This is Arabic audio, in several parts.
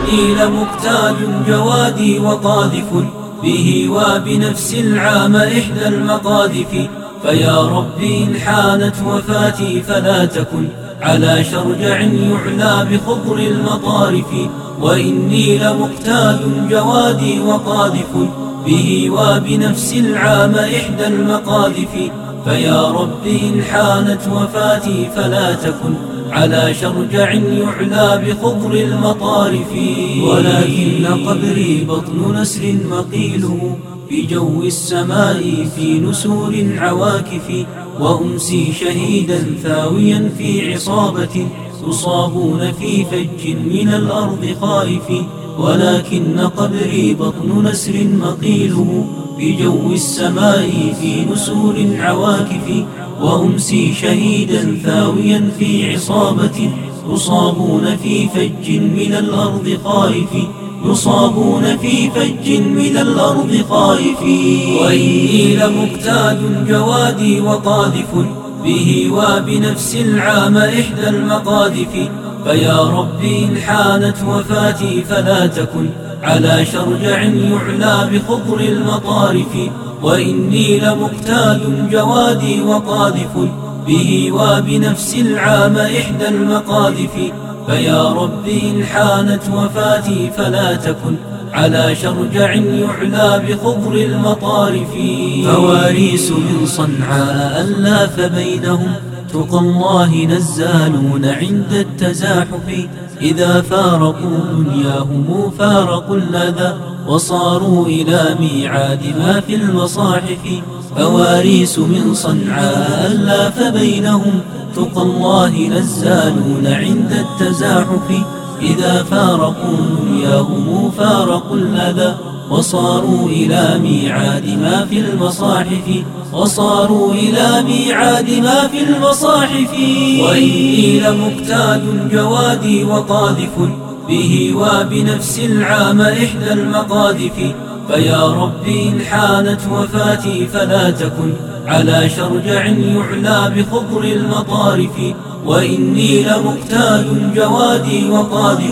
وإني لمقتال جوادي وقاذف به وبنفس العام إحدى المقاذف. فيا ربي إن حانت وفاتي فلا تكن على شرجع يعلى بخضر المطارف. وإني لمقتال جوادي وقاذف به وبنفس العام إحدى المقاذف. فيا ربي إن حانت وفاتي فلا تكن على شرجع يعلى بخضر المطارف. ولكن قبري بطن نسر مقيله في جو السماء في نسور عواكف. وأمسي شهيدا ثاويا في عصابة يصابون في فج من الأرض خائف. ولكن قبري بطن نسر مقيله في جو السماء في نسور عواكف. وأمسي شهيدا ثاويا في عصابة يصابون في فج من الأرض خائف. يصابون في فج من الأرض خائف. وإني لمقتال جوادي وقاذف به وبنفس العام إحدى المقاذف. فيا ربي إن حانت وفاتي فلا تكن على شرجع يعلى بخضر المطارف. وإني لمقتال جوادي وقاذف به وبنفس العام إحدى المقاذف. فيا ربي إن حانت وفاتي فلا تكن على شرجع يعلى بخضر المطارف. فواريس من صنعاء ألاف بينهم تقى الله نزالون عند التزاحف. إذا فارقوا دنياهم فارقوا اللذى وصاروا إلى ميعاد ما في المصاحف. فواريس من صنعاء ألاف بينهم تقى الله نزالون عند التزاحف. إذا فارقوا دنياهم فارقوا اللذى وصاروا إلى ميعاد ما في المصاحف. وصاروا إلى ميعاد ما في المصاحف. وإني لمقتال جوادي وقاذف به وبنفس العام إحدى المقاذف. فيا ربي إن حانت وفاتي فلا تكن على شرجع يعلى بخضر المطارف. وإني لمقتال جوادي وقاذف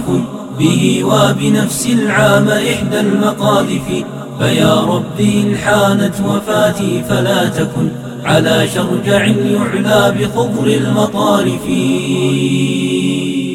به وبنفس العام إحدى المقاذف. فيا ربي إن حانت وفاتي فلا تكن على شرجع يعلى بخضر المطارف.